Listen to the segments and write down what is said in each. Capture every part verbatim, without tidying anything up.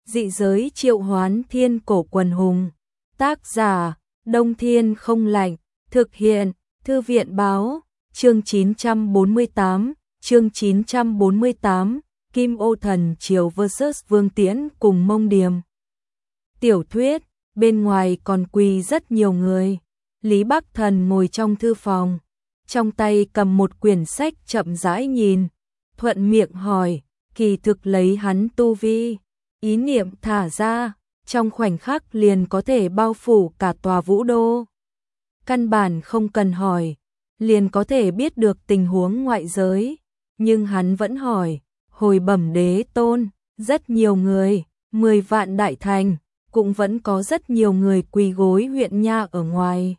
Dị giới triệu hoán thiên cổ quần hùng. Tác giả, Đông Thiên không lạnh. Thực hiện, Thư viện báo. Chương chín trăm bốn mươi tám, chương chín trăm bốn mươi tám, Kim Ô Thần Triều versus Vương Tiễn cùng Mông Điềm. Tiểu thuyết, bên ngoài còn quỳ rất nhiều người. Lý Bắc Thần ngồi trong thư phòng, trong tay cầm một quyển sách chậm rãi nhìn, thuận miệng hỏi, kỳ thực lấy hắn tu vi, ý niệm thả ra, trong khoảnh khắc liền có thể bao phủ cả tòa vũ đô. Căn bản không cần hỏi, liền có thể biết được tình huống ngoại giới, nhưng hắn vẫn hỏi, hồi bẩm đế tôn, rất nhiều người, mười vạn đại thành, cũng vẫn có rất nhiều người quỳ gối huyện nha ở ngoài.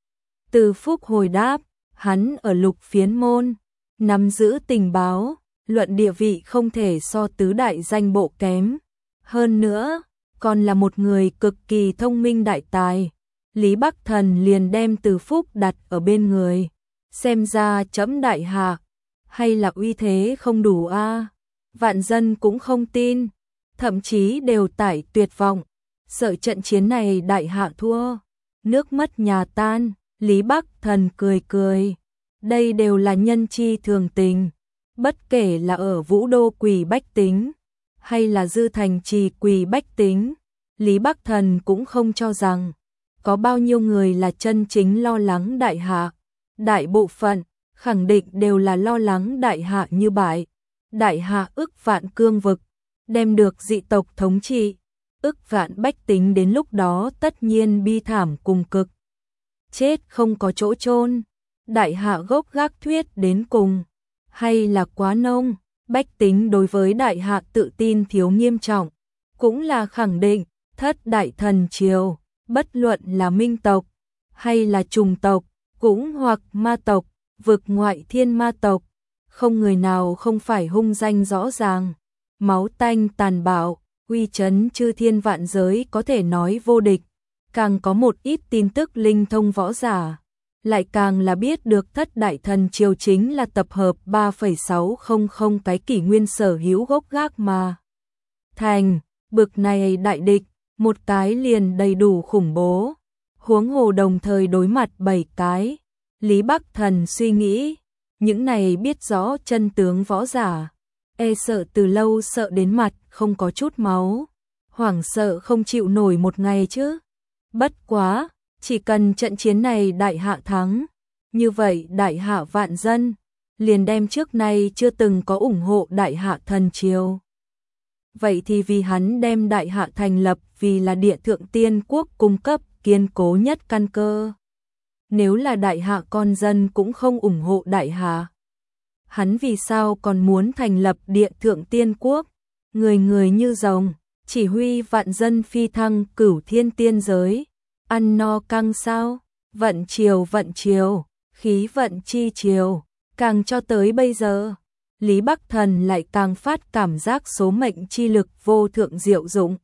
Từ Phúc hồi đáp, hắn ở Lục Phiến môn, nắm giữ tình báo, luận địa vị không thể so tứ đại danh bộ kém. Hơn nữa, còn là một người cực kỳ thông minh đại tài. Lý Bắc Thần liền đem Từ Phúc đặt ở bên người. Xem ra chấm đại hạ, hay là uy thế không đủ a à? Vạn dân cũng không tin, thậm chí đều tải tuyệt vọng, sợ trận chiến này đại hạ thua, nước mất nhà tan. Lý Bắc Thần cười cười, đây đều là nhân chi thường tình, bất kể là ở Vũ Đô quỳ bách tính, hay là Dư Thành trì quỳ bách tính, Lý Bắc Thần cũng không cho rằng có bao nhiêu người là chân chính lo lắng đại hạ. Đại bộ phận khẳng định đều là lo lắng đại hạ như bại, đại hạ ức vạn cương vực, đem được dị tộc thống trị, ức vạn bách tính đến lúc đó tất nhiên bi thảm cùng cực. Chết không có chỗ chôn, đại hạ gốc gác thuyết đến cùng, hay là quá nông, bách tính đối với đại hạ tự tin thiếu nghiêm trọng, cũng là khẳng định, thất đại thần triều, bất luận là minh tộc, hay là trùng tộc, cũng hoặc ma tộc, vực ngoại thiên ma tộc, không người nào không phải hung danh rõ ràng, máu tanh tàn bạo, uy chấn chư thiên vạn giới có thể nói vô địch. Càng có một ít tin tức linh thông võ giả, lại càng là biết được thất đại thần triều chính là tập hợp ba phẩy sáu không không cái kỷ nguyên sở hữu gốc gác mà thành, bực này đại địch, một cái liền đầy đủ khủng bố, huống hồ đồng thời đối mặt bảy cái. Lý Bắc Thần suy nghĩ, những này biết rõ chân tướng võ giả, e sợ từ lâu sợ đến mặt không có chút máu, hoảng sợ không chịu nổi một ngày chứ. Bất quá, chỉ cần trận chiến này đại hạ thắng, như vậy đại hạ vạn dân, liền đem trước nay chưa từng có ủng hộ đại hạ thần triều. Vậy thì vì hắn đem đại hạ thành lập vì là địa thượng tiên quốc cung cấp kiên cố nhất căn cơ. Nếu là đại hạ con dân cũng không ủng hộ đại hạ, hắn vì sao còn muốn thành lập địa thượng tiên quốc, người người như rồng, chỉ huy vạn dân phi thăng cửu thiên tiên giới, ăn no căng sao, vận triều vận triều, khí vận chi triều, càng cho tới bây giờ, Lý Bắc Thần lại càng phát cảm giác số mệnh chi lực vô thượng diệu dụng.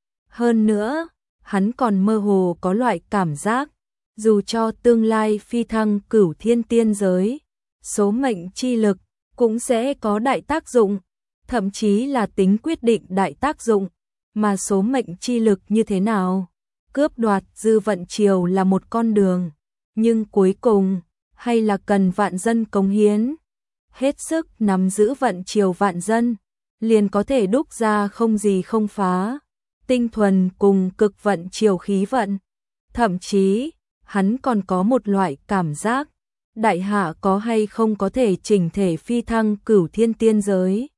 Hơn nữa, hắn còn mơ hồ có loại cảm giác, dù cho tương lai phi thăng cửu thiên tiên giới, số mệnh chi lực cũng sẽ có đại tác dụng, thậm chí là tính quyết định đại tác dụng, mà số mệnh chi lực như thế nào? Cướp đoạt dư vận triều là một con đường, nhưng cuối cùng, hay là cần vạn dân cống hiến, hết sức nắm giữ vận triều vạn dân, liền có thể đúc ra không gì không phá, tinh thuần cùng cực vận triều khí vận. Thậm chí, hắn còn có một loại cảm giác, đại hạ có hay không có thể chỉnh thể phi thăng cửu thiên tiên giới.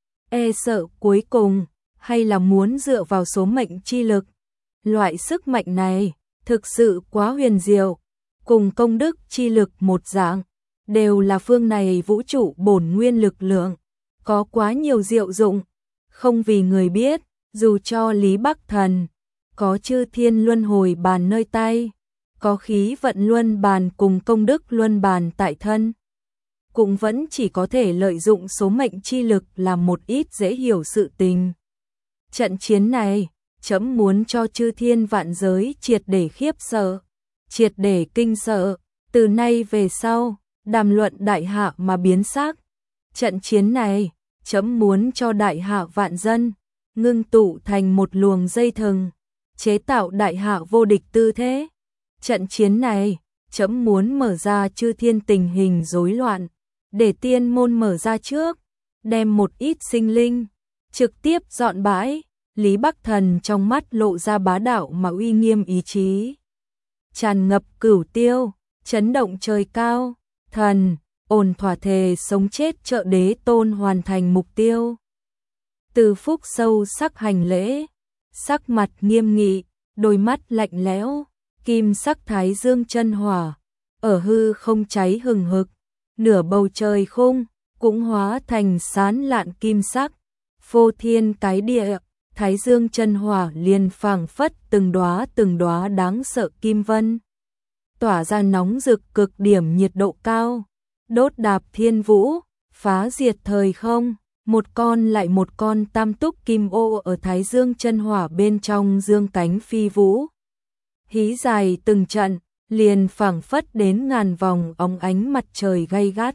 E sợ cuối cùng, hay là muốn dựa vào số mệnh chi lực. Loại sức mạnh này, thực sự quá huyền diệu, cùng công đức chi lực một dạng, đều là phương này vũ trụ bổn nguyên lực lượng, có quá nhiều diệu dụng, không vì người biết, dù cho Lý Bắc Thần, có chư thiên luân hồi bàn nơi tay, có khí vận luân bàn cùng công đức luân bàn tại thân, cũng vẫn chỉ có thể lợi dụng số mệnh chi lực làm một ít dễ hiểu sự tình. Trận chiến này, chấm muốn cho chư thiên vạn giới triệt để khiếp sợ, triệt để kinh sợ, từ nay về sau, đàm luận đại hạ mà biến sắc. Trận chiến này, chấm muốn cho đại hạ vạn dân, ngưng tụ thành một luồng dây thừng, chế tạo đại hạ vô địch tư thế. Trận chiến này, trẫm muốn mở ra chư thiên tình hình rối loạn, để tiên môn mở ra trước, đem một ít sinh linh, trực tiếp dọn bãi. Lý Bắc Thần trong mắt lộ ra bá đạo mà uy nghiêm ý chí. Tràn ngập cửu tiêu, chấn động trời cao, thần, ổn thỏa thề sống chết trợ đế tôn hoàn thành mục tiêu. Từ Phúc sâu sắc hành lễ, sắc mặt nghiêm nghị, đôi mắt lạnh lẽo, kim sắc thái dương chân hỏa, ở hư không cháy hừng hực, nửa bầu trời khung, cũng hóa thành sán lạn kim sắc, phô thiên cái địa, thái dương chân hỏa liền phảng phất từng đóa từng đóa đáng sợ kim vân. Tỏa ra nóng rực cực điểm nhiệt độ cao, đốt đạp thiên vũ, phá diệt thời không, một con lại một con tam túc kim ô ở thái dương chân hỏa bên trong dương cánh phi vũ. Hí dài từng trận, liền phảng phất đến ngàn vòng óng ánh mặt trời gay gắt.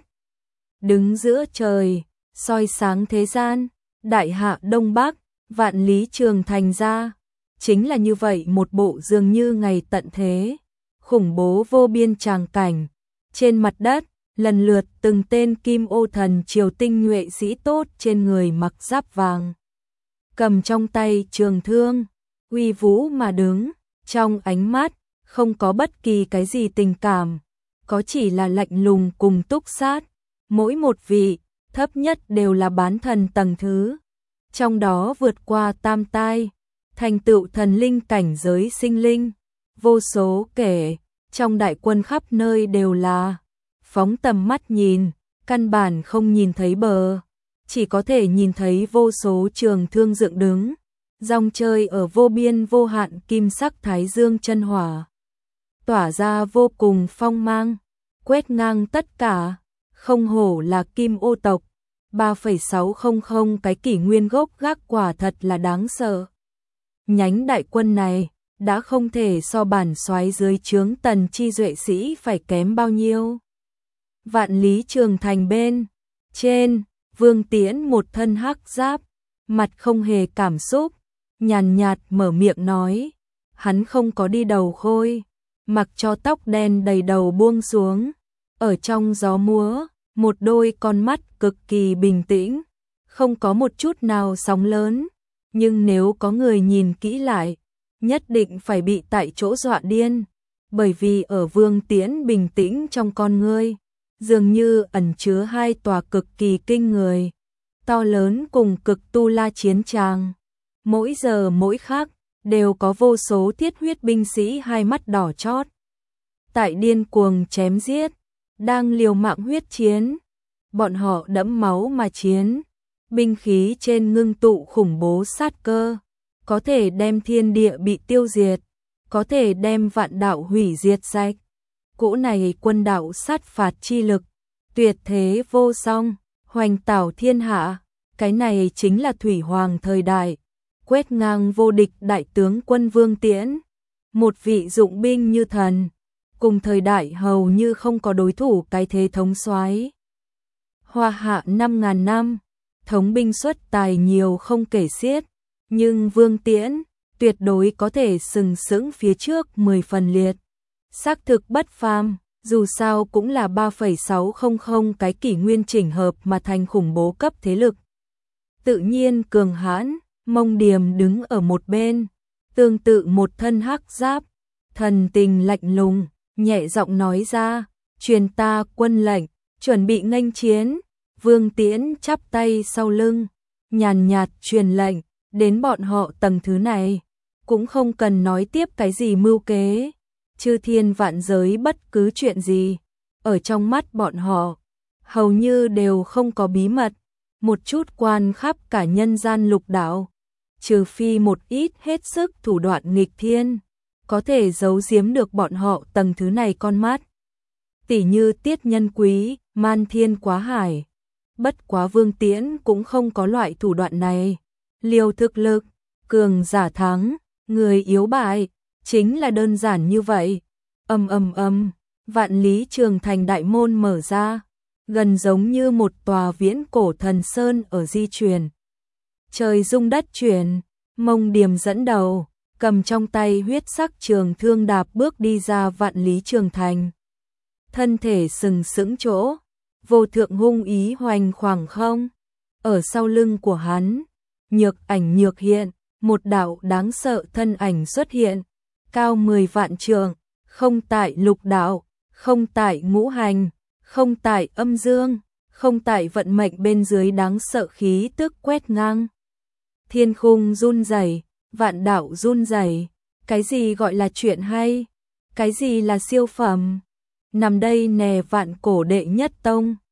Đứng giữa trời, soi sáng thế gian, đại hạ đông bắc, vạn lý trường thành ra. Chính là như vậy một bộ dường như ngày tận thế. Khủng bố vô biên tràng cảnh. Trên mặt đất, lần lượt từng tên kim ô thần triều tinh nhuệ sĩ tốt trên người mặc giáp vàng. Cầm trong tay trường thương, uy vũ mà đứng, trong ánh mắt, không có bất kỳ cái gì tình cảm, có chỉ là lạnh lùng cùng túc sát. Mỗi một vị, thấp nhất đều là bán thần tầng thứ. Trong đó vượt qua tam tai, thành tựu thần linh cảnh giới sinh linh, vô số kể, trong đại quân khắp nơi đều là. Phóng tầm mắt nhìn, căn bản không nhìn thấy bờ, chỉ có thể nhìn thấy vô số trường thương dựng đứng, dòng chơi ở vô biên vô hạn kim sắc thái dương chân hỏa. Tỏa ra vô cùng phong mang, quét ngang tất cả, không hổ là kim ô tộc, ba phẩy sáu không không cái kỷ nguyên gốc gác quả thật là đáng sợ. Nhánh đại quân này, đã không thể so bản soái dưới trướng tần chi duệ sĩ phải kém bao nhiêu. Vạn lý trường thành bên trên, Vương Tiễn một thân hắc giáp, mặt không hề cảm xúc, nhàn nhạt mở miệng nói, hắn không có đi đầu khôi, mặc cho tóc đen đầy đầu buông xuống, ở trong gió múa, một đôi con mắt cực kỳ bình tĩnh, không có một chút nào sóng lớn, nhưng nếu có người nhìn kỹ lại, nhất định phải bị tại chỗ dọa điên, bởi vì ở Vương Tiễn bình tĩnh trong con ngươi, dường như ẩn chứa hai tòa cực kỳ kinh người, to lớn cùng cực tu la chiến tràng. Mỗi giờ mỗi khắc, đều có vô số thiết huyết binh sĩ hai mắt đỏ chót. Tại điên cuồng chém giết, đang liều mạng huyết chiến. Bọn họ đẫm máu mà chiến, binh khí trên ngưng tụ khủng bố sát cơ, có thể đem thiên địa bị tiêu diệt, có thể đem vạn đạo hủy diệt sạch. Cỗ này quân đạo sát phạt chi lực, tuyệt thế vô song, hoành tảo thiên hạ, cái này chính là thủy hoàng thời đại, quét ngang vô địch đại tướng quân Vương Tiễn, một vị dụng binh như thần, cùng thời đại hầu như không có đối thủ cái thế thống soái. Hoa hạ năm ngàn năm, thống binh xuất tài nhiều không kể xiết, nhưng Vương Tiễn tuyệt đối có thể sừng sững phía trước mười phần liệt. Xác thực bất phàm, dù sao cũng là ba phẩy sáu không không cái kỷ nguyên chỉnh hợp mà thành khủng bố cấp thế lực. Tự nhiên cường hãn, Mông Điềm đứng ở một bên, tương tự một thân hắc giáp, thần tình lạnh lùng, nhẹ giọng nói ra, truyền ta quân lệnh, chuẩn bị nghênh chiến. Vương Tiễn chắp tay sau lưng, nhàn nhạt truyền lệnh, đến bọn họ tầng thứ này, cũng không cần nói tiếp cái gì mưu kế, chư thiên vạn giới bất cứ chuyện gì, ở trong mắt bọn họ, hầu như đều không có bí mật, một chút quan khắp cả nhân gian lục đạo, trừ phi một ít hết sức thủ đoạn nghịch thiên, có thể giấu giếm được bọn họ tầng thứ này con mắt. Tỷ như Tiết Nhân Quý, Man Thiên Quá Hải. Bất quá Vương Tiễn cũng không có loại thủ đoạn này. Liều thực lực, cường giả thắng, người yếu bại, chính là đơn giản như vậy. Ầm ầm ầm, vạn lý trường thành đại môn mở ra, gần giống như một tòa viễn cổ thần sơn ở di chuyển. Trời rung đất chuyển, Mông Điềm dẫn đầu, cầm trong tay huyết sắc trường thương đạp bước đi ra Vạn Lý Trường Thành. Thân thể sừng sững chỗ, vô thượng hung ý hoành khoảng không. Ở sau lưng của hắn, nhược ảnh nhược hiện, một đạo đáng sợ thân ảnh xuất hiện, cao mười vạn trượng, không tại lục đạo, không tại ngũ hành, không tại âm dương, không tại vận mệnh, bên dưới đáng sợ khí tức quét ngang. Thiên khung run rẩy, vạn đạo run rẩy, cái gì gọi là chuyện hay, cái gì là siêu phẩm. Nằm đây nè, vạn cổ đệ nhất tông.